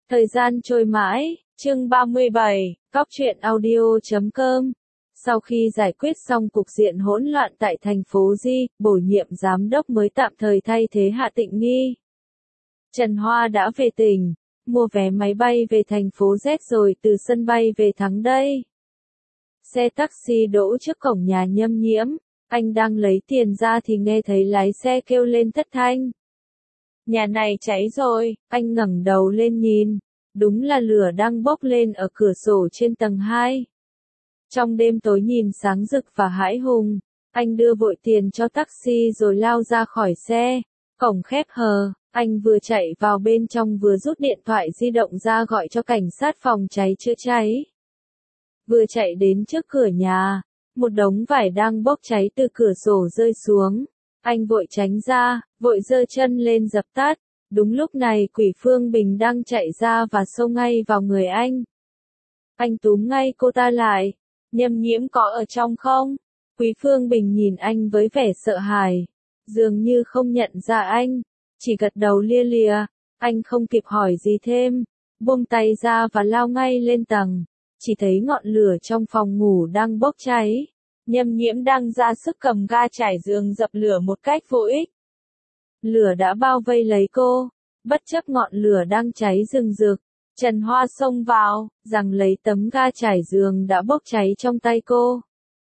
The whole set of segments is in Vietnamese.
Thời gian trôi mãi, chương 37, Cóc truyện audio.com. Sau khi giải quyết xong cục diện hỗn loạn tại thành phố Di, bổ nhiệm giám đốc mới tạm thời thay thế Hạ Tịnh Nghi. Trần Hoa đã về tỉnh, mua vé máy bay về thành phố Z rồi từ sân bay về thắng đây. Xe taxi đỗ trước cổng nhà Nhâm Nhiễm, anh đang lấy tiền ra thì nghe thấy lái xe kêu lên thất thanh. Nhà này cháy rồi, anh ngẩng đầu lên nhìn, đúng là lửa đang bốc lên ở cửa sổ trên tầng 2. Trong đêm tối nhìn sáng rực và hãi hùng, anh đưa vội tiền cho taxi rồi lao ra khỏi xe, cổng khép hờ, anh vừa chạy vào bên trong vừa rút điện thoại di động ra gọi cho cảnh sát phòng cháy chữa cháy. Vừa chạy đến trước cửa nhà, một đống vải đang bốc cháy từ cửa sổ rơi xuống. Anh vội tránh ra, vội giơ chân lên dập tắt. Đúng lúc này Quỷ Phương Bình đang chạy ra và xông ngay vào người anh. Anh túm ngay cô ta lại. Nhâm Nhiễm có ở trong không? Quý Phương Bình nhìn anh với vẻ sợ hãi, dường như không nhận ra anh, chỉ gật đầu lia lịa. Anh không kịp hỏi gì thêm, buông tay ra và lao ngay lên tầng. Chỉ thấy ngọn lửa trong phòng ngủ đang bốc cháy. Nhâm Nhiễm đang ra sức cầm ga trải giường dập lửa một cách vô ích. Lửa đã bao vây lấy cô, bất chấp ngọn lửa đang cháy rừng rực. Trần Hoa xông vào, giằng lấy tấm ga trải giường đã bốc cháy trong tay cô.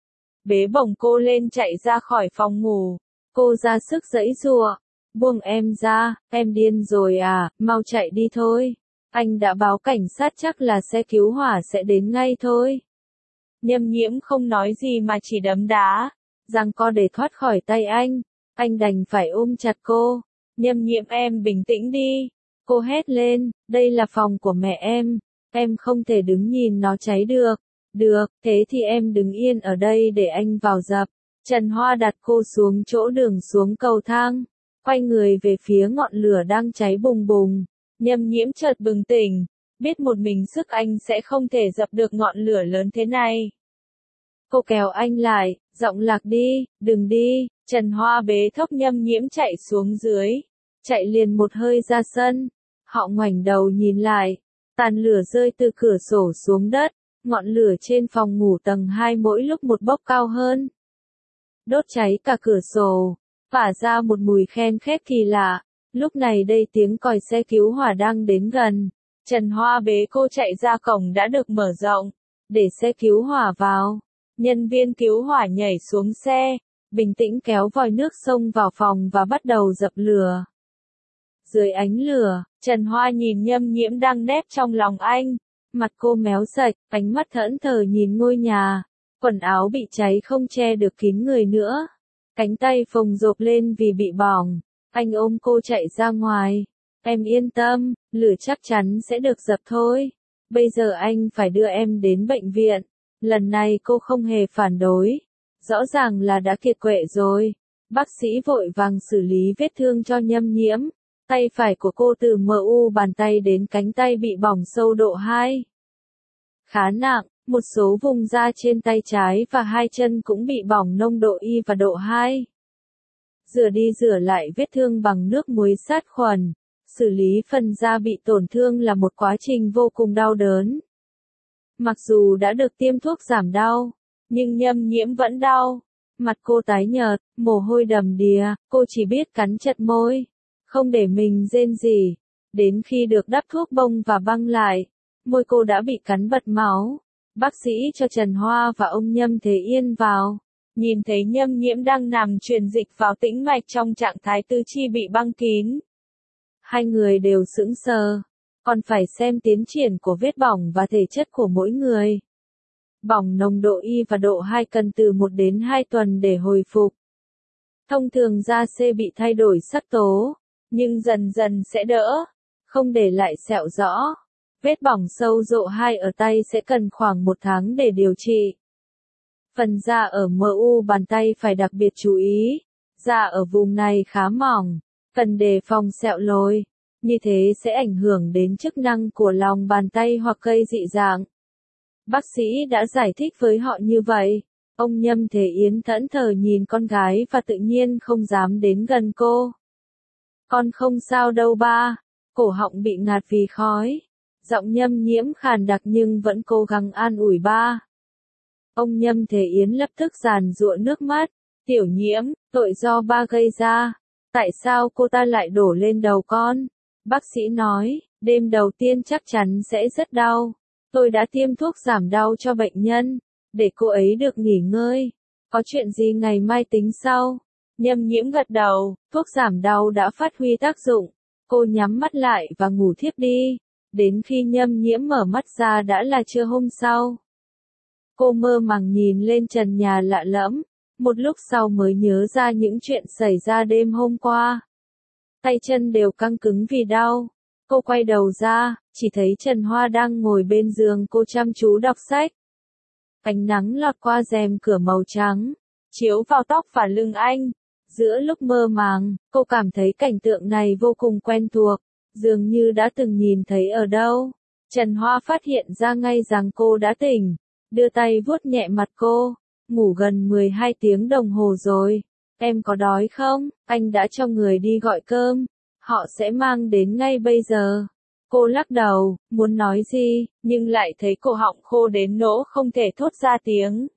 Bế bổng cô lên chạy ra khỏi phòng ngủ. Cô ra sức giãy giụa. Buông em ra, em điên rồi à, mau chạy đi thôi. Anh đã báo cảnh sát, chắc là xe cứu hỏa sẽ đến ngay thôi. Nhâm Nhiễm không nói gì mà chỉ đấm đá, giằng co để thoát khỏi tay anh. Anh đành phải ôm chặt cô. Nhâm Nhiễm, em bình tĩnh đi. Cô hét lên, đây là phòng của mẹ em không thể đứng nhìn nó cháy được. Được, thế thì em đứng yên ở đây để anh vào dập. Trần Hoa đặt cô xuống chỗ đường xuống cầu thang, quay người về phía ngọn lửa đang cháy bùng bùng. Nhâm Nhiễm chợt bừng tỉnh, biết một mình sức anh sẽ không thể dập được ngọn lửa lớn thế này. Cô kéo anh lại, giọng lạc đi, đừng đi. Trần Hoa bế thốc Nhâm Nhiễm chạy xuống dưới, chạy liền một hơi ra sân. Họ ngoảnh đầu nhìn lại, tàn lửa rơi từ cửa sổ xuống đất, ngọn lửa trên phòng ngủ tầng 2 mỗi lúc một bốc cao hơn. Đốt cháy cả cửa sổ, phả ra một mùi khen khét kỳ lạ. Lúc này đây tiếng còi xe cứu hỏa đang đến gần. Trần Hoa bế cô chạy ra cổng đã được mở rộng, để xe cứu hỏa vào. Nhân viên cứu hỏa nhảy xuống xe, bình tĩnh kéo vòi nước xông vào phòng và bắt đầu dập lửa. Dưới ánh lửa, Trần Hoa nhìn Nhâm Nhiễm đang nép trong lòng anh. Mặt cô méo sạch, ánh mắt thẫn thờ nhìn ngôi nhà. Quần áo bị cháy không che được kín người nữa. Cánh tay phồng rộp lên vì bị bỏng. Anh ôm cô chạy ra ngoài. Em yên tâm, lửa chắc chắn sẽ được dập thôi. Bây giờ anh phải đưa em đến bệnh viện. Lần này cô không hề phản đối. Rõ ràng là đã kiệt quệ rồi. Bác sĩ vội vàng xử lý vết thương cho Nhâm Nhiễm. Tay phải của cô từ mu bàn tay đến cánh tay bị bỏng sâu độ 2. Khá nặng, một số vùng da trên tay trái và hai chân cũng bị bỏng nông độ Y và độ 2. Rửa đi rửa lại vết thương bằng nước muối sát khuẩn. Xử lý phần da bị tổn thương là một quá trình vô cùng đau đớn. Mặc dù đã được tiêm thuốc giảm đau, nhưng Nhâm Nhiễm vẫn đau. Mặt cô tái nhợt, mồ hôi đầm đìa, cô chỉ biết cắn chặt môi, không để mình rên rỉ. Đến khi được đắp thuốc bông và băng lại, môi cô đã bị cắn bật máu. Bác sĩ cho Trần Hoa và ông Nhâm Thế Yên vào. Nhìn thấy Nhâm Nhiễm đang nằm truyền dịch vào tĩnh mạch trong trạng thái tứ chi bị băng kín. Hai người đều sững sờ, còn phải xem tiến triển của vết bỏng và thể chất của mỗi người. Bỏng nồng độ Y và độ 2 cần từ 1 đến 2 tuần để hồi phục. Thông thường da C bị thay đổi sắc tố, nhưng dần dần sẽ đỡ, không để lại sẹo rõ. Vết bỏng sâu độ 2 ở tay sẽ cần khoảng 1 tháng để điều trị. Phần da ở mu bàn tay phải đặc biệt chú ý. Da ở vùng này khá mỏng, cần đề phòng sẹo lồi. Như thế sẽ ảnh hưởng đến chức năng của lòng bàn tay hoặc gây dị dạng. Bác sĩ đã giải thích với họ như vậy. Ông Nhâm Thế Yến thẫn thờ nhìn con gái và tự nhiên không dám đến gần cô. Con không sao đâu ba. Cổ họng bị ngạt vì khói. Giọng Nhâm Nhiễm khàn đặc nhưng vẫn cố gắng an ủi ba. Ông Nhâm Thế Yến lập tức giàn giụa nước mắt. Tiểu Nhiễm, tội do ba gây ra. Tại sao cô ta lại đổ lên đầu con? Bác sĩ nói, đêm đầu tiên chắc chắn sẽ rất đau. Tôi đã tiêm thuốc giảm đau cho bệnh nhân, để cô ấy được nghỉ ngơi. Có chuyện gì ngày mai tính sau. Nhâm Nhiễm gật đầu, thuốc giảm đau đã phát huy tác dụng. Cô nhắm mắt lại và ngủ thiếp đi. Đến khi Nhâm Nhiễm mở mắt ra đã là trưa hôm sau. Cô mơ màng nhìn lên trần nhà lạ lẫm, một lúc sau mới nhớ ra những chuyện xảy ra đêm hôm qua. Tay chân đều căng cứng vì đau. Cô quay đầu ra, chỉ thấy Trần Hoa đang ngồi bên giường cô chăm chú đọc sách. Ánh nắng lọt qua rèm cửa màu trắng, chiếu vào tóc và lưng anh. Giữa lúc mơ màng, cô cảm thấy cảnh tượng này vô cùng quen thuộc, dường như đã từng nhìn thấy ở đâu. Trần Hoa phát hiện ra ngay rằng cô đã tỉnh, đưa tay vuốt nhẹ mặt cô. Ngủ gần 12 tiếng đồng hồ rồi. Em có đói không? Anh đã cho người đi gọi cơm. Họ sẽ mang đến ngay bây giờ. Cô lắc đầu, muốn nói gì, nhưng lại thấy cổ họng khô đến nỗi không thể thốt ra tiếng.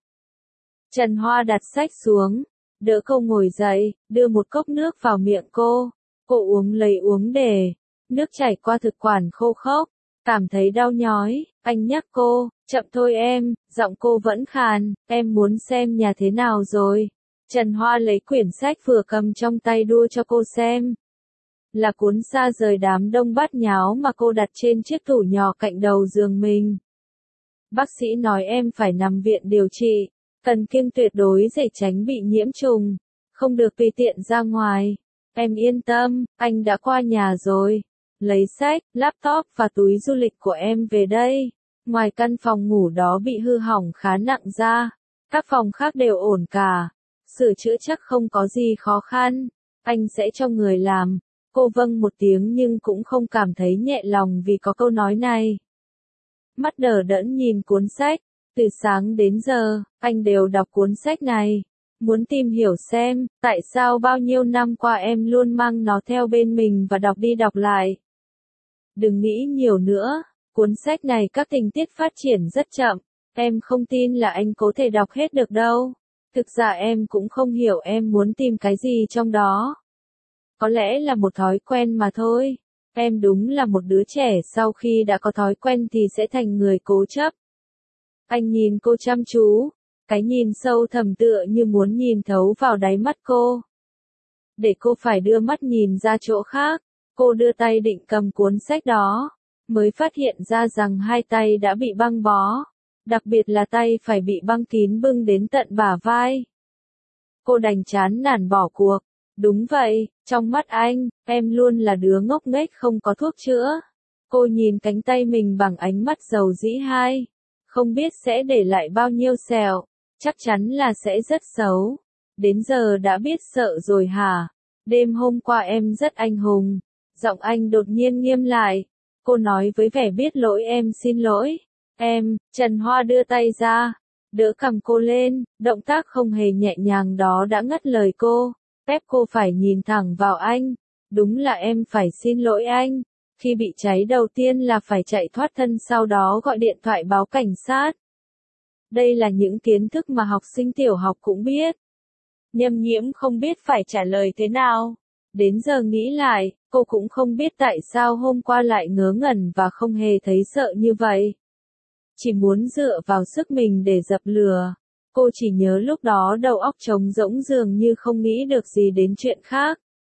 Trần Hoa đặt sách xuống, đỡ cô ngồi dậy, đưa một cốc nước vào miệng cô. Cô uống lấy uống để. Nước chảy qua thực quản khô khốc. Cảm thấy đau nhói, anh nhắc cô, chậm thôi em, giọng cô vẫn khàn, em muốn xem nhà thế nào rồi. Trần Hoa lấy quyển sách vừa cầm trong tay đua cho cô xem. Là cuốn Xa rời đám đông bát nháo mà cô đặt trên chiếc tủ nhỏ cạnh đầu giường mình. Bác sĩ nói em phải nằm viện điều trị, cần kiêng tuyệt đối để tránh bị nhiễm trùng, không được tùy tiện ra ngoài. Em yên tâm, anh đã qua nhà rồi. Lấy sách, laptop và túi du lịch của em về đây. Ngoài căn phòng ngủ đó bị hư hỏng khá nặng ra, các phòng khác đều ổn cả. Sửa chữa chắc không có gì khó khăn. Anh sẽ cho người làm. Cô vâng một tiếng nhưng cũng không cảm thấy nhẹ lòng vì có câu nói này. Mắt đờ đẫn nhìn cuốn sách. Từ sáng đến giờ, anh đều đọc cuốn sách này. Muốn tìm hiểu xem, tại sao bao nhiêu năm qua em luôn mang nó theo bên mình và đọc đi đọc lại. Đừng nghĩ nhiều nữa, cuốn sách này các tình tiết phát triển rất chậm, em không tin là anh có thể đọc hết được đâu. Thực ra em cũng không hiểu em muốn tìm cái gì trong đó. Có lẽ là một thói quen mà thôi. Em đúng là một đứa trẻ sau khi đã có thói quen thì sẽ thành người cố chấp. Anh nhìn cô chăm chú, cái nhìn sâu thẳm tựa như muốn nhìn thấu vào đáy mắt cô. Để cô phải đưa mắt nhìn ra chỗ khác. Cô đưa tay định cầm cuốn sách đó, mới phát hiện ra rằng hai tay đã bị băng bó, đặc biệt là tay phải bị băng kín bưng đến tận bả vai. Cô đành chán nản bỏ cuộc. Đúng vậy, trong mắt anh, em luôn là đứa ngốc nghếch không có thuốc chữa. Cô nhìn cánh tay mình bằng ánh mắt dầu dĩ hai. Không biết sẽ để lại bao nhiêu sẹo, chắc chắn là sẽ rất xấu. Đến giờ đã biết sợ rồi hả? Đêm hôm qua em rất anh hùng. Giọng anh đột nhiên nghiêm lại. Cô nói với vẻ biết lỗi em xin lỗi. Em, Trần Hoa đưa tay ra, đỡ cầm cô lên, động tác không hề nhẹ nhàng đó đã ngắt lời cô, ép cô phải nhìn thẳng vào anh. Đúng là em phải xin lỗi anh. Khi bị cháy đầu tiên là phải chạy thoát thân sau đó gọi điện thoại báo cảnh sát. Đây là những kiến thức mà học sinh tiểu học cũng biết. Nhâm Nhiễm không biết phải trả lời thế nào. Đến giờ nghĩ lại, cô cũng không biết tại sao hôm qua lại ngớ ngẩn và không hề thấy sợ như vậy. Chỉ muốn dựa vào sức mình để dập lửa. Cô chỉ nhớ lúc đó đầu óc trống rỗng dường như không nghĩ được gì đến chuyện khác.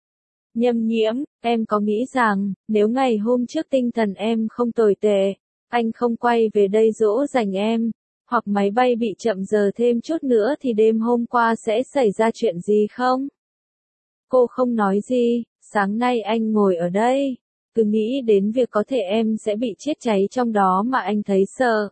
Nhâm Nhiễm, em có nghĩ rằng, nếu ngày hôm trước tinh thần em không tồi tệ, anh không quay về đây dỗ dành em, hoặc máy bay bị chậm giờ thêm chút nữa thì đêm hôm qua sẽ xảy ra chuyện gì không? Cô không nói gì, sáng nay anh ngồi ở đây, cứ nghĩ đến việc có thể em sẽ bị chết cháy trong đó mà anh thấy sợ.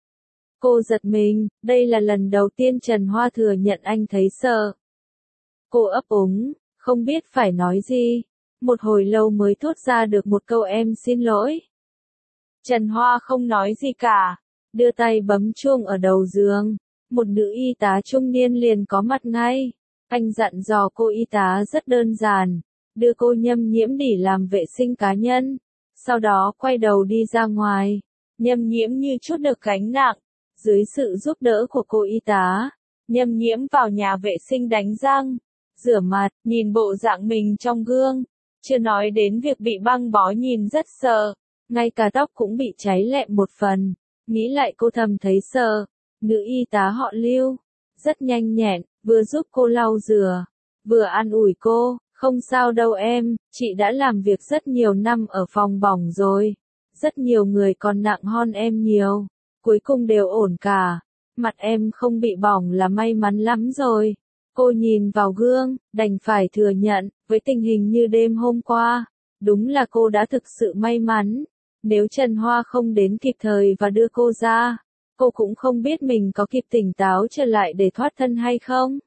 Cô giật mình, đây là lần đầu tiên Trần Hoa thừa nhận anh thấy sợ. Cô ấp úng, không biết phải nói gì, một hồi lâu mới thốt ra được một câu em xin lỗi. Trần Hoa không nói gì cả, đưa tay bấm chuông ở đầu giường, một nữ y tá trung niên liền có mặt ngay. Anh dặn dò cô y tá rất đơn giản, đưa cô Nhâm Nhiễm đi làm vệ sinh cá nhân, sau đó quay đầu đi ra ngoài. Nhâm Nhiễm như chút được gánh nặng, dưới sự giúp đỡ của cô y tá, Nhâm Nhiễm vào nhà vệ sinh đánh răng, rửa mặt, nhìn bộ dạng mình trong gương, chưa nói đến việc bị băng bó nhìn rất sợ, ngay cả tóc cũng bị cháy lẹm một phần, nghĩ lại cô thầm thấy sợ. Nữ y tá họ Lưu, rất nhanh nhẹn, vừa giúp cô lau rửa, vừa an ủi cô, không sao đâu em, chị đã làm việc rất nhiều năm ở phòng bỏng rồi, rất nhiều người còn nặng hơn em nhiều, cuối cùng đều ổn cả, mặt em không bị bỏng là may mắn lắm rồi. Cô nhìn vào gương, đành phải thừa nhận, với tình hình như đêm hôm qua, đúng là cô đã thực sự may mắn, nếu Trần Hoa không đến kịp thời và đưa cô ra, cô cũng không biết mình có kịp tỉnh táo trở lại để thoát thân hay không.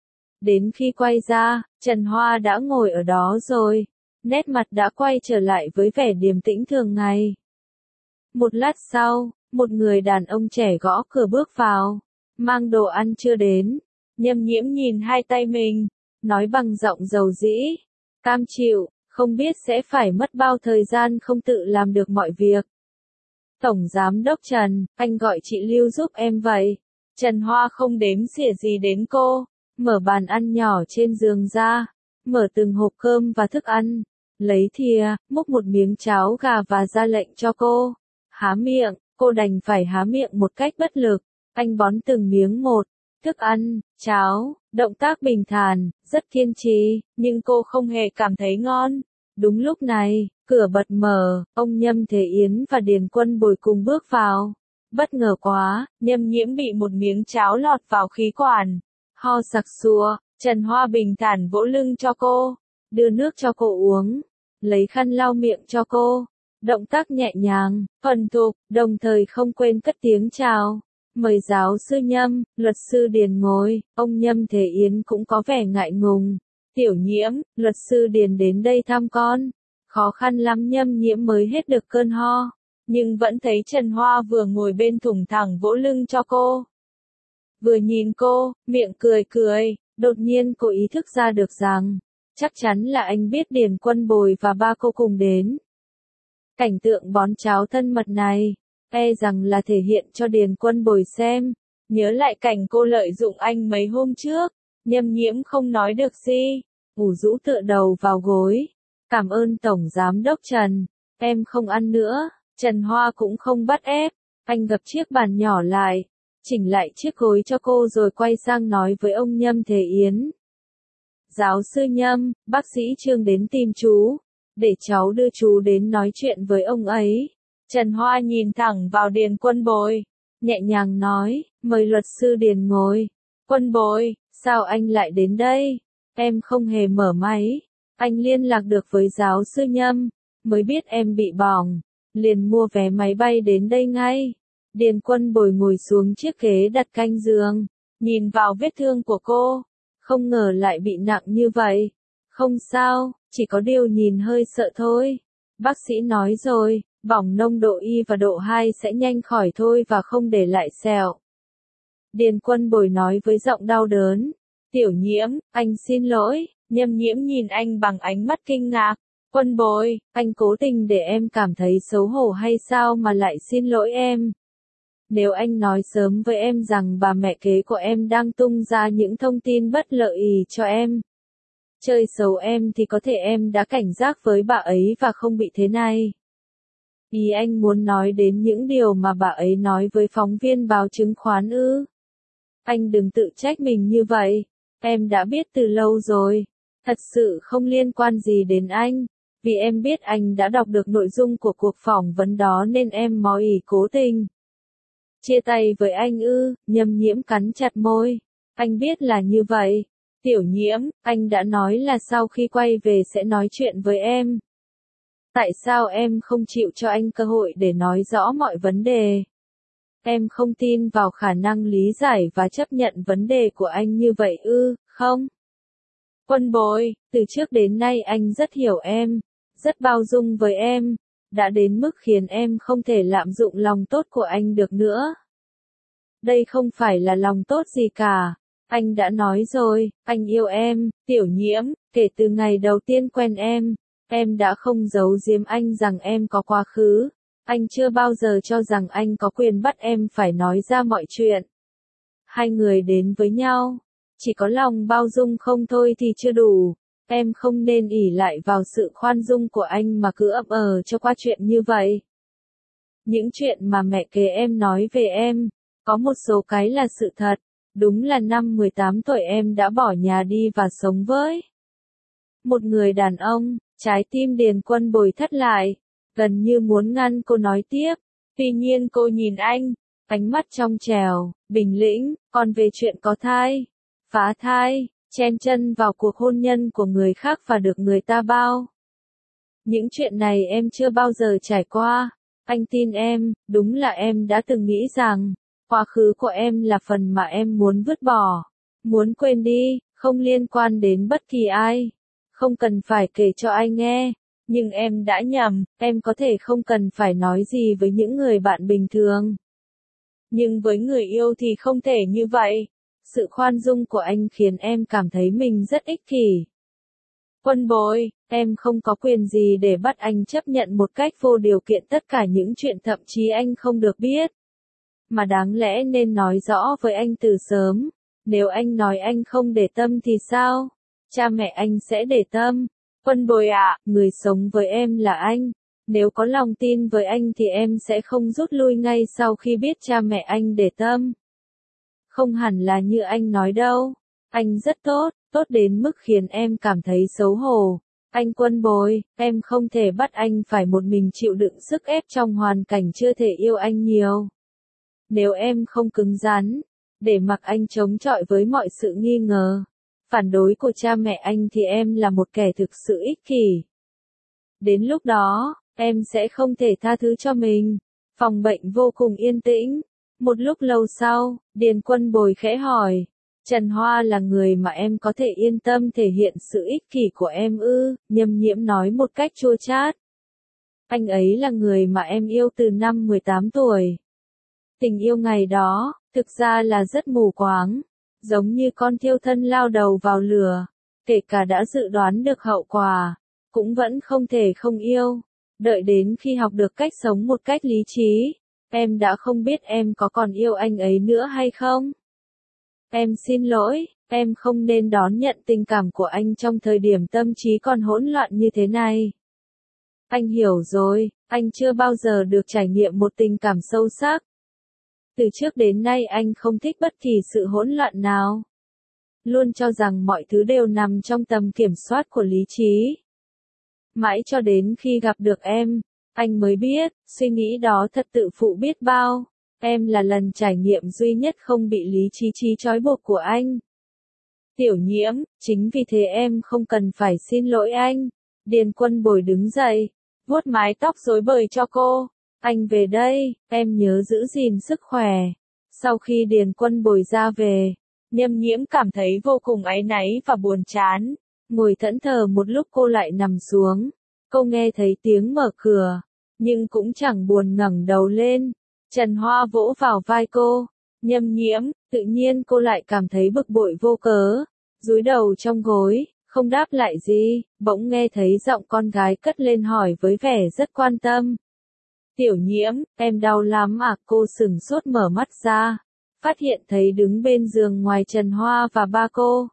Đến khi quay ra, Trần Hoa đã ngồi ở đó rồi, nét mặt đã quay trở lại với vẻ điềm tĩnh thường ngày. Một lát sau, một người đàn ông trẻ gõ cửa bước vào, mang đồ ăn chưa đến. Nhâm Nhiễm nhìn hai tay mình, nói bằng giọng dầu dĩ, cam chịu, không biết sẽ phải mất bao thời gian không tự làm được mọi việc. Tổng Giám đốc Trần, anh gọi chị Lưu giúp em vậy. Trần Hoa không đếm xỉa gì đến cô, mở bàn ăn nhỏ trên giường ra, mở từng hộp cơm và thức ăn, lấy thìa, múc một miếng cháo gà và ra lệnh cho cô. Há miệng, cô đành phải há miệng một cách bất lực, anh bón từng miếng một. Thức ăn, cháo, động tác bình thản, rất kiên trì, nhưng cô không hề cảm thấy ngon. Đúng lúc này, cửa bật mở, ông Nhâm Thế Yến và Điền Quân Bồi cùng bước vào. Bất ngờ quá, Nhâm Nhiễm bị một miếng cháo lọt vào khí quản. Ho sặc sụa, Trần Hoa bình thản vỗ lưng cho cô, đưa nước cho cô uống, lấy khăn lau miệng cho cô. Động tác nhẹ nhàng, thuần thục, đồng thời không quên cất tiếng chào. Mời giáo sư Nhâm, luật sư Điền ngồi, ông Nhâm Thế Yến cũng có vẻ ngại ngùng. Tiểu Nhiễm, luật sư Điền đến đây thăm con. Khó khăn lắm Nhâm Nhiễm mới hết được cơn ho, nhưng vẫn thấy Trần Hoa vừa ngồi bên thủng thẳng vỗ lưng cho cô. Vừa nhìn cô, miệng cười cười, đột nhiên cô ý thức ra được rằng, chắc chắn là anh biết Điền Quân Bồi và ba cô cùng đến. Cảnh tượng bón cháo thân mật này, e rằng là thể hiện cho Điền Quân Bồi xem, nhớ lại cảnh cô lợi dụng anh mấy hôm trước, Nhâm Nhiễm không nói được gì, ủ rũ tựa đầu vào gối. Cảm ơn Tổng Giám đốc Trần, em không ăn nữa. Trần Hoa cũng không bắt ép, anh gập chiếc bàn nhỏ lại, chỉnh lại chiếc gối cho cô rồi quay sang nói với ông Nhâm Thế Yến. Giáo sư Nhâm, bác sĩ Trương đến tìm chú, để cháu đưa chú đến nói chuyện với ông ấy. Trần Hoa nhìn thẳng vào Điền Quân Bồi, nhẹ nhàng nói, mời luật sư Điền ngồi. Quân Bồi, sao anh lại đến đây? Em không hề mở máy. Anh liên lạc được với giáo sư Nhâm, mới biết em bị bỏng, liền mua vé máy bay đến đây ngay. Điền Quân Bồi ngồi xuống chiếc ghế đặt cạnh giường, nhìn vào vết thương của cô, không ngờ lại bị nặng như vậy. Không sao, chỉ có điều nhìn hơi sợ thôi. Bác sĩ nói rồi, bỏng nông độ Y và độ 2 sẽ nhanh khỏi thôi và không để lại sẹo. Điền Quân Bồi nói với giọng đau đớn. Tiểu Nhiễm, anh xin lỗi. Nhâm Nhiễm nhìn anh bằng ánh mắt kinh ngạc. Quân Bồi, anh cố tình để em cảm thấy xấu hổ hay sao mà lại xin lỗi em? Nếu anh nói sớm với em rằng bà mẹ kế của em đang tung ra những thông tin bất lợi cho em, chơi xấu em thì có thể em đã cảnh giác với bà ấy và không bị thế này. Ý anh muốn nói đến những điều mà bà ấy nói với phóng viên báo chứng khoán ư? Anh đừng tự trách mình như vậy, em đã biết từ lâu rồi. Thật sự không liên quan gì đến anh, vì em biết anh đã đọc được nội dung của cuộc phỏng vấn đó nên em mới cố tình. Chia tay với anh ư? Nhâm Nhiễm cắn chặt môi. Anh biết là như vậy. Tiểu Nhiễm, anh đã nói là sau khi quay về sẽ nói chuyện với em. Tại sao em không chịu cho anh cơ hội để nói rõ mọi vấn đề? Em không tin vào khả năng lý giải và chấp nhận vấn đề của anh như vậy ư, không? Quân Bồi, từ trước đến nay anh rất hiểu em, rất bao dung với em, đã đến mức khiến em không thể lạm dụng lòng tốt của anh được nữa. Đây không phải là lòng tốt gì cả. Anh đã nói rồi, anh yêu em, Tiểu Nhiễm, kể từ ngày đầu tiên quen em Em đã không giấu giếm anh rằng em có quá khứ. Anh chưa bao giờ cho rằng anh có quyền bắt em phải nói ra mọi chuyện. Hai người đến với nhau, chỉ có lòng bao dung không thôi thì chưa đủ. Em không nên ỷ lại vào sự khoan dung của anh mà cứ ậm cho qua chuyện như vậy. Những chuyện mà mẹ kế em nói về em, có một số cái là sự thật. Đúng là năm 18 tuổi em đã bỏ nhà đi và sống với một người đàn ông. Trái tim Điền Quân Bồi thắt lại, gần như muốn ngăn cô nói tiếp. Tuy nhiên cô nhìn anh, ánh mắt trong trẻo, bình tĩnh, còn về chuyện có thai, phá thai, chen chân vào cuộc hôn nhân của người khác và được người ta bao. Những chuyện này em chưa bao giờ trải qua. Anh tin em, đúng là em đã từng nghĩ rằng, quá khứ của em là phần mà em muốn vứt bỏ, muốn quên đi, không liên quan đến bất kỳ ai. Không cần phải kể cho ai nghe. Nhưng em đã nhầm, em có thể không cần phải nói gì với những người bạn bình thường. Nhưng với người yêu thì không thể như vậy. Sự khoan dung của anh khiến em cảm thấy mình rất ích kỷ. Quân Bồi, em không có quyền gì để bắt anh chấp nhận một cách vô điều kiện tất cả những chuyện thậm chí anh không được biết. Mà đáng lẽ nên nói rõ với anh từ sớm. Nếu anh nói anh không để tâm thì sao? Cha mẹ anh sẽ để tâm. Quân Bồi ạ, người sống với em là anh. Nếu có lòng tin với anh thì em sẽ không rút lui ngay sau khi biết cha mẹ anh để tâm. Không hẳn là như anh nói đâu. Anh rất tốt, tốt đến mức khiến em cảm thấy xấu hổ. Anh Quân Bồi, em không thể bắt anh phải một mình chịu đựng sức ép trong hoàn cảnh chưa thể yêu anh nhiều. Nếu em không cứng rắn, để mặc anh chống chọi với mọi sự nghi ngờ, phản đối của cha mẹ anh thì em là một kẻ thực sự ích kỷ. Đến lúc đó, em sẽ không thể tha thứ cho mình. Phòng bệnh vô cùng yên tĩnh. Một lúc lâu sau, Điền Quân Bồi khẽ hỏi, Trần Hoa là người mà em có thể yên tâm thể hiện sự ích kỷ của em ư? Nhâm Nhiễm nói một cách chua chát. Anh ấy là người mà em yêu từ năm 18 tuổi. Tình yêu ngày đó, thực ra là rất mù quáng. Giống như con thiêu thân lao đầu vào lửa. Kể cả đã dự đoán được hậu quả, cũng vẫn không thể không yêu. Đợi đến khi học được cách sống một cách lý trí, em đã không biết em có còn yêu anh ấy nữa hay không. Em xin lỗi, em không nên đón nhận tình cảm của anh trong thời điểm tâm trí còn hỗn loạn như thế này. Anh hiểu rồi, anh chưa bao giờ được trải nghiệm một tình cảm sâu sắc. Từ trước đến nay anh không thích bất kỳ sự hỗn loạn nào. Luôn cho rằng mọi thứ đều nằm trong tầm kiểm soát của lý trí. Mãi cho đến khi gặp được em, anh mới biết, suy nghĩ đó thật tự phụ biết bao. Em là lần trải nghiệm duy nhất không bị lý trí trói buộc của anh. Tiểu Nhiễm, chính vì thế em không cần phải xin lỗi anh. Điền Quân Bồi đứng dậy, vuốt mái tóc rối bời cho cô. Anh về đây, em nhớ giữ gìn sức khỏe. Sau khi Điền Quân Bồi ra về, Nhâm Nhiễm cảm thấy vô cùng áy náy và buồn chán. Ngồi thẫn thờ một lúc cô lại nằm xuống. Cô nghe thấy tiếng mở cửa, nhưng cũng chẳng buồn ngẩng đầu lên. Trần Hoa vỗ vào vai cô. Nhâm Nhiễm, tự nhiên cô lại cảm thấy bực bội vô cớ. Dúi đầu trong gối, không đáp lại gì, bỗng nghe thấy giọng con gái cất lên hỏi với vẻ rất quan tâm. Tiểu Nhiễm, em đau lắm à? Cô sửng sốt mở mắt ra, phát hiện thấy đứng bên giường ngoài Trần Hoa và ba cô.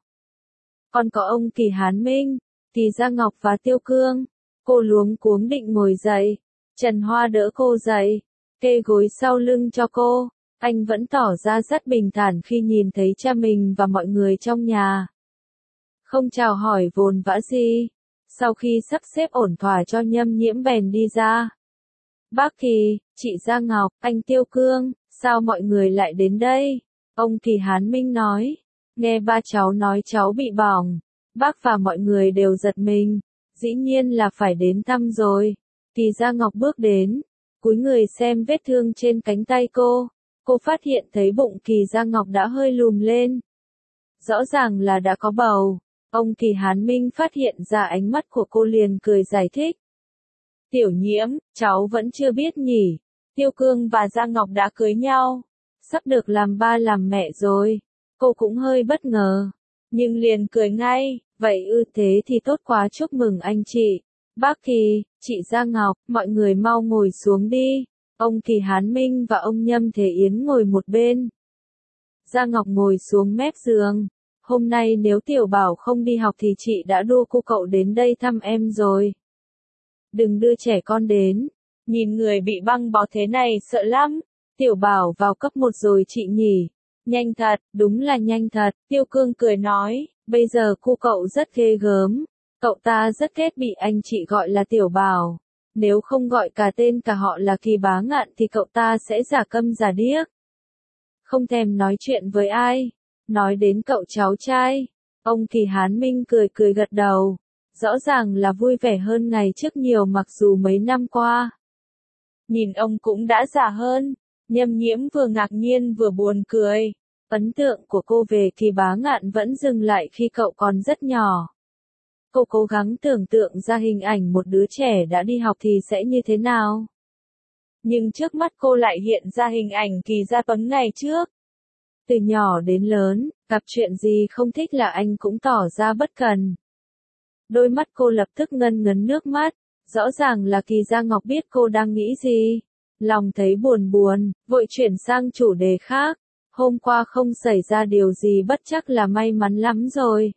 Còn có ông Kỳ Hán Minh, Kỳ Gia Ngọc và Tiêu Cương. Cô luống cuống định ngồi dậy. Trần Hoa đỡ cô dậy, kê gối sau lưng cho cô. Anh vẫn tỏ ra rất bình thản khi nhìn thấy cha mình và mọi người trong nhà. Không chào hỏi vồn vã gì. Sau khi sắp xếp ổn thỏa cho Nhâm Nhiễm bèn đi ra. Bác Kỳ, chị Gia Ngọc, anh Tiêu Cương, sao mọi người lại đến đây? Ông Kỳ Hán Minh nói. Nghe ba cháu nói cháu bị bỏng. Bác và mọi người đều giật mình. Dĩ nhiên là phải đến thăm rồi. Kỳ Gia Ngọc bước đến, cúi người xem vết thương trên cánh tay cô. Cô phát hiện thấy bụng Kỳ Gia Ngọc đã hơi lùm lên. Rõ ràng là đã có bầu. Ông Kỳ Hán Minh phát hiện ra ánh mắt của cô liền cười giải thích. Tiểu Nhiễm, cháu vẫn chưa biết nhỉ. Tiêu Cương và Gia Ngọc đã cưới nhau. Sắp được làm ba làm mẹ rồi. Cô cũng hơi bất ngờ. Nhưng liền cười ngay. Vậy ư, thế thì tốt quá, chúc mừng anh chị. Bác Kỳ, chị Gia Ngọc, mọi người mau ngồi xuống đi. Ông Kỳ Hán Minh và ông Nhâm Thế Yến ngồi một bên. Gia Ngọc ngồi xuống mép giường. Hôm nay nếu Tiểu Bảo không đi học thì chị đã đưa cô cậu đến đây thăm em rồi. Đừng đưa trẻ con đến. Nhìn người bị băng bó thế này sợ lắm. Tiểu Bảo vào cấp 1 rồi chị nhỉ. Nhanh thật, đúng là nhanh thật. Tiêu Cương cười nói, bây giờ cô cậu rất ghê gớm. Cậu ta rất ghét bị anh chị gọi là Tiểu Bảo. Nếu không gọi cả tên cả họ là Kỳ Bá Ngạn thì cậu ta sẽ giả câm giả điếc. Không thèm nói chuyện với ai. Nói đến cậu cháu trai. Ông Kỳ Hán Minh cười cười gật đầu. Rõ ràng là vui vẻ hơn ngày trước nhiều mặc dù mấy năm qua. Nhìn ông cũng đã già hơn. Nhâm Nhiễm vừa ngạc nhiên vừa buồn cười. Ấn tượng của cô về Kỳ Bá Ngạn vẫn dừng lại khi cậu còn rất nhỏ. Cô cố gắng tưởng tượng ra hình ảnh một đứa trẻ đã đi học thì sẽ như thế nào. Nhưng trước mắt cô lại hiện ra hình ảnh Kỳ Gia Tuấn ngày trước. Từ nhỏ đến lớn, gặp chuyện gì không thích là anh cũng tỏ ra bất cần. Đôi mắt cô lập tức ngân ngấn nước mắt, rõ ràng là Kỳ Gia Ngọc biết cô đang nghĩ gì. Lòng thấy buồn buồn, vội chuyển sang chủ đề khác. Hôm qua không xảy ra điều gì bất chắc là may mắn lắm rồi.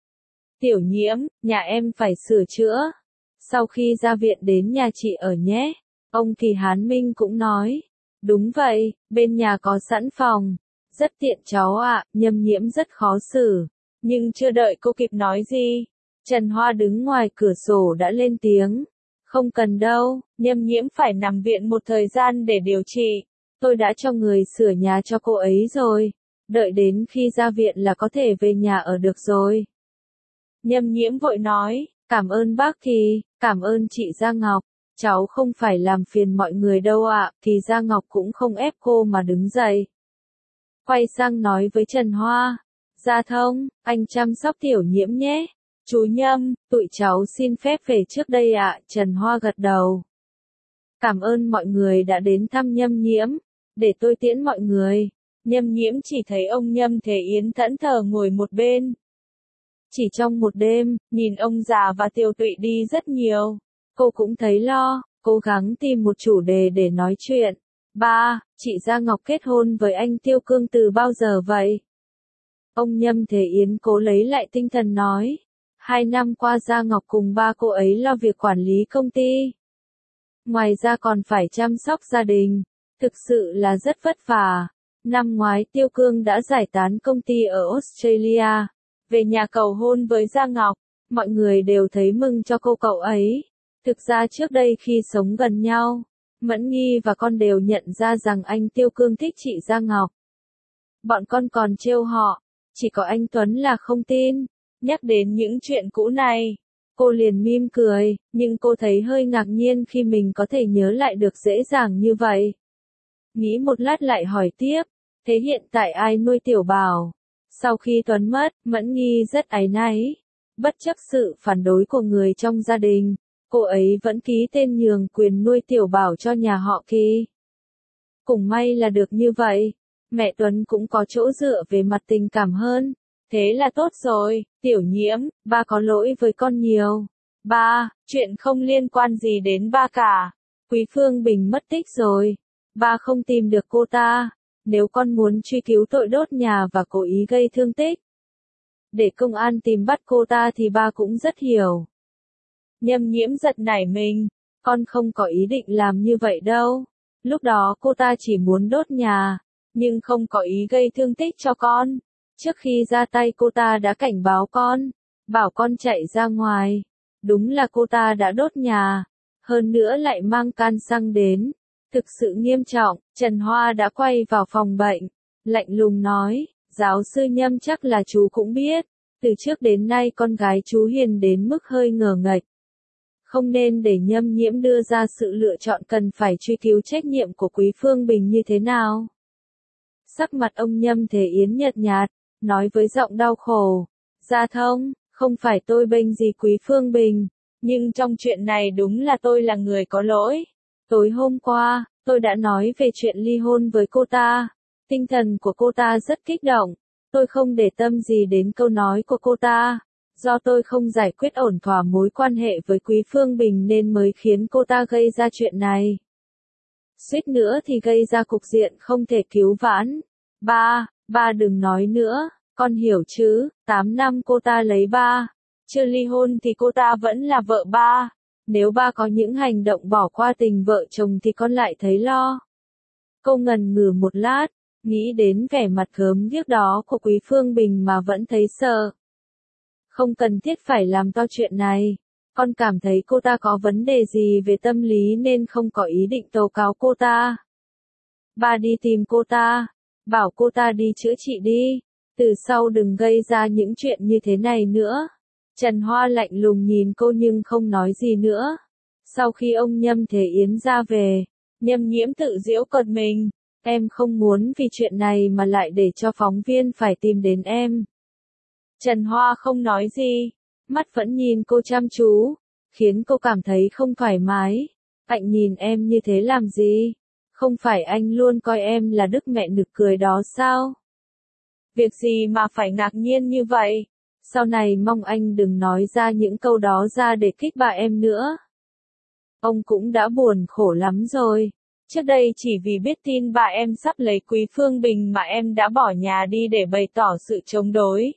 Tiểu Nhiễm, nhà em phải sửa chữa. Sau khi ra viện đến nhà chị ở nhé. Ông Kỳ Hán Minh cũng nói. Đúng vậy, bên nhà có sẵn phòng. Rất tiện cháu ạ, Nhâm Nhiễm rất khó xử. Nhưng chưa đợi cô kịp nói gì. Trần Hoa đứng ngoài cửa sổ đã lên tiếng. Không cần đâu, Nhâm Nhiễm phải nằm viện một thời gian để điều trị. Tôi đã cho người sửa nhà cho cô ấy rồi. Đợi đến khi ra viện là có thể về nhà ở được rồi. Nhâm Nhiễm vội nói, cảm ơn bác Kỳ, cảm ơn chị Gia Ngọc. Cháu không phải làm phiền mọi người đâu ạ. Kỳ Gia Ngọc cũng không ép cô mà đứng dậy. Quay sang nói với Trần Hoa. Gia Thông, anh chăm sóc Tiểu Nhiễm nhé. Chú Nhâm, tụi cháu xin phép về trước đây ạ. Trần Hoa gật đầu. Cảm ơn mọi người đã đến thăm Nhâm Nhiễm. Để tôi tiễn mọi người. Nhâm Nhiễm chỉ thấy ông Nhâm Thế Yến thẫn thờ ngồi một bên. Chỉ trong một đêm, nhìn ông già và Tiêu Tụy đi rất nhiều. Cô cũng thấy lo, cố gắng tìm một chủ đề để nói chuyện. Ba, chị Gia Ngọc kết hôn với anh Tiêu Cương từ bao giờ vậy? Ông Nhâm Thế Yến cố lấy lại tinh thần nói. 2 năm qua Gia Ngọc cùng ba cô ấy lo việc quản lý công ty. Ngoài ra còn phải chăm sóc gia đình. Thực sự là rất vất vả. Năm ngoái Tiêu Cương đã giải tán công ty ở Australia. Về nhà cầu hôn với Gia Ngọc. Mọi người đều thấy mừng cho cô cậu ấy. Thực ra trước đây khi sống gần nhau, Mẫn Nghi và con đều nhận ra rằng anh Tiêu Cương thích chị Gia Ngọc. Bọn con còn trêu họ, chỉ có anh Tuấn là không tin. Nhắc đến những chuyện cũ này, cô liền mỉm cười, nhưng cô thấy hơi ngạc nhiên khi mình có thể nhớ lại được dễ dàng như vậy. Nghĩ một lát lại hỏi tiếp, thế hiện tại ai nuôi Tiểu Bảo? Sau khi Tuấn mất, Mẫn Nghi rất áy náy. Bất chấp sự phản đối của người trong gia đình, cô ấy vẫn ký tên nhường quyền nuôi Tiểu Bảo cho nhà họ Kỳ. Cũng may là được như vậy. Mẹ Tuấn cũng có chỗ dựa về mặt tình cảm hơn. Thế là tốt rồi, Tiểu Nhiễm, ba có lỗi với con nhiều. Ba, chuyện không liên quan gì đến ba cả. Quý Phương Bình mất tích rồi. Ba không tìm được cô ta. Nếu con muốn truy cứu tội đốt nhà và cố ý gây thương tích, để công an tìm bắt cô ta thì ba cũng rất hiểu. Nhâm Nhiễm giật nảy mình. Con không có ý định làm như vậy đâu. Lúc đó cô ta chỉ muốn đốt nhà, nhưng không có ý gây thương tích cho con. Trước khi ra tay cô ta đã cảnh báo con, bảo con chạy ra ngoài. Đúng là cô ta đã đốt nhà, hơn nữa lại mang can xăng đến. Thực sự nghiêm trọng. Trần Hoa đã quay vào phòng bệnh, lạnh lùng nói, giáo sư Nhâm chắc là chú cũng biết, từ trước đến nay con gái chú hiền đến mức hơi ngờ nghệch. Không nên để Nhâm Nhiễm đưa ra sự lựa chọn cần phải truy cứu trách nhiệm của Quý Phương Bình như thế nào. Sắc mặt ông Nhâm Thế Yến nhợt nhạt, nói với giọng đau khổ, Gia Thông, không phải tôi bênh gì Quý Phương Bình, nhưng trong chuyện này đúng là tôi là người có lỗi. Tối hôm qua, tôi đã nói về chuyện ly hôn với cô ta. Tinh thần của cô ta rất kích động. Tôi không để tâm gì đến câu nói của cô ta. Do tôi không giải quyết ổn thỏa mối quan hệ với Quý Phương Bình nên mới khiến cô ta gây ra chuyện này. Suýt nữa thì gây ra cục diện không thể cứu vãn. Ba đừng nói nữa, con hiểu chứ, 8 năm cô ta lấy ba. Chưa ly hôn thì cô ta vẫn là vợ ba. Nếu ba có những hành động bỏ qua tình vợ chồng thì con lại thấy lo. Cô ngần ngừ một lát, nghĩ đến vẻ mặt gớm ghiếc đó của Quý Phương Bình mà vẫn thấy sợ. Không cần thiết phải làm to chuyện này. Con cảm thấy cô ta có vấn đề gì về tâm lý nên không có ý định tố cáo cô ta. Ba đi tìm cô ta, bảo cô ta đi chữa trị đi, từ sau đừng gây ra những chuyện như thế này nữa. Trần Hoa lạnh lùng nhìn cô nhưng không nói gì nữa. Sau khi ông Nhâm Thế Yến ra về, Nhâm Nhiễm tự giễu cợt mình, em không muốn vì chuyện này mà lại để cho phóng viên phải tìm đến em. Trần Hoa không nói gì, mắt vẫn nhìn cô chăm chú, khiến cô cảm thấy không thoải mái. Anh nhìn em như thế làm gì? Không phải anh luôn coi em là đức mẹ nực cười đó sao? Việc gì mà phải ngạc nhiên như vậy? Sau này mong anh đừng nói ra những câu đó ra để kích bà em nữa. Ông cũng đã buồn khổ lắm rồi. Trước đây chỉ vì biết tin bà em sắp lấy Quý Phương Bình mà em đã bỏ nhà đi để bày tỏ sự chống đối.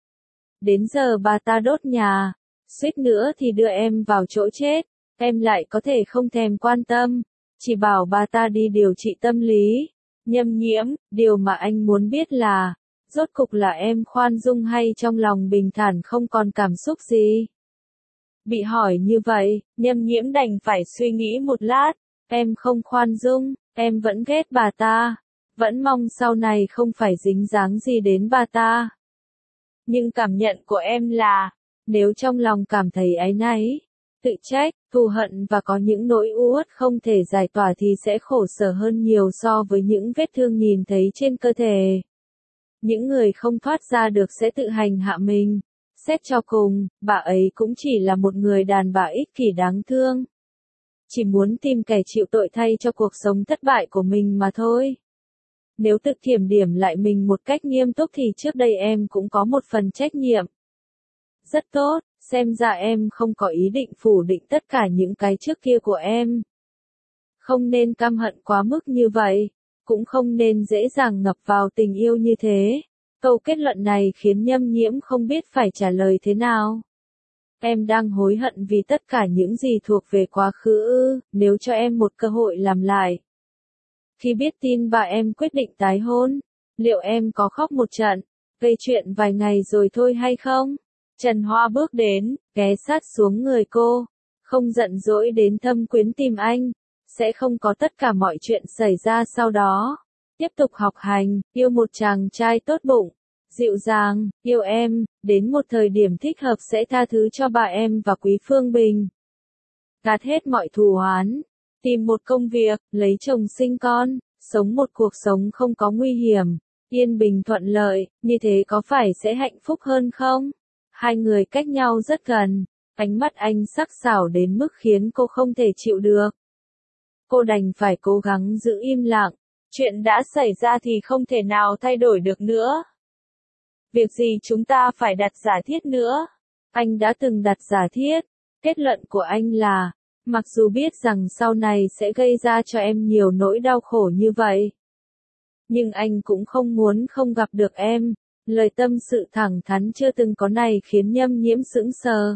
Đến giờ bà ta đốt nhà, suýt nữa thì đưa em vào chỗ chết, em lại có thể không thèm quan tâm, chỉ bảo bà ta đi điều trị tâm lý. Nhâm Nhiễm, điều mà anh muốn biết là, rốt cục là em khoan dung hay trong lòng bình thản không còn cảm xúc gì? Bị hỏi như vậy, Nhâm Nhiễm đành phải suy nghĩ một lát, em không khoan dung, em vẫn ghét bà ta, vẫn mong sau này không phải dính dáng gì đến bà ta. Nhưng cảm nhận của em là, nếu trong lòng cảm thấy áy náy, tự trách, thù hận và có những nỗi uất không thể giải tỏa thì sẽ khổ sở hơn nhiều so với những vết thương nhìn thấy trên cơ thể. Những người không thoát ra được sẽ tự hành hạ mình. Xét cho cùng, bà ấy cũng chỉ là một người đàn bà ích kỷ đáng thương. Chỉ muốn tìm kẻ chịu tội thay cho cuộc sống thất bại của mình mà thôi. Nếu tự kiểm điểm lại mình một cách nghiêm túc thì trước đây em cũng có một phần trách nhiệm. Rất tốt, xem ra em không có ý định phủ định tất cả những cái trước kia của em. Không nên căm hận quá mức như vậy, cũng không nên dễ dàng ngập vào tình yêu như thế. Câu kết luận này khiến Nhâm Nhiễm không biết phải trả lời thế nào. Em đang hối hận vì tất cả những gì thuộc về quá khứ ư? Nếu cho em một cơ hội làm lại. Khi biết tin bà em quyết định tái hôn, liệu em có khóc một trận, gây chuyện vài ngày rồi thôi hay không? Trần Hoa bước đến, ghé sát xuống người cô, không giận dỗi đến thâm quyến tìm anh, sẽ không có tất cả mọi chuyện xảy ra sau đó. Tiếp tục học hành, yêu một chàng trai tốt bụng, dịu dàng, yêu em, đến một thời điểm thích hợp sẽ tha thứ cho bà em và Quý Phương Bình. Gạt hết mọi thù oán, tìm một công việc, lấy chồng sinh con, sống một cuộc sống không có nguy hiểm, yên bình thuận lợi, như thế có phải sẽ hạnh phúc hơn không? Hai người cách nhau rất gần, ánh mắt anh sắc sảo đến mức khiến cô không thể chịu được. Cô đành phải cố gắng giữ im lặng, chuyện đã xảy ra thì không thể nào thay đổi được nữa. Việc gì chúng ta phải đặt giả thiết nữa? Anh đã từng đặt giả thiết, kết luận của anh là, mặc dù biết rằng sau này sẽ gây ra cho em nhiều nỗi đau khổ như vậy. Nhưng anh cũng không muốn không gặp được em. Lời tâm sự thẳng thắn chưa từng có này khiến Nhâm Nhiễm sững sờ.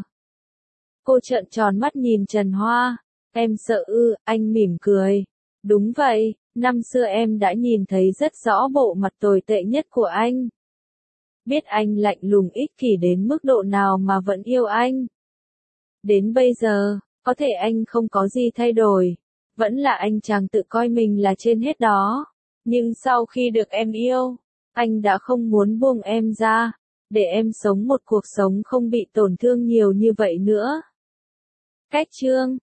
Cô trợn tròn mắt nhìn Trần Hoa. Em sợ ư? Anh mỉm cười. Đúng vậy, năm xưa em đã nhìn thấy rất rõ bộ mặt tồi tệ nhất của anh. Biết anh lạnh lùng ích kỷ đến mức độ nào mà vẫn yêu anh. Đến bây giờ, có thể anh không có gì thay đổi. Vẫn là anh chàng tự coi mình là trên hết đó. Nhưng sau khi được em yêu, anh đã không muốn buông em ra, để em sống một cuộc sống không bị tổn thương nhiều như vậy nữa. Cách chương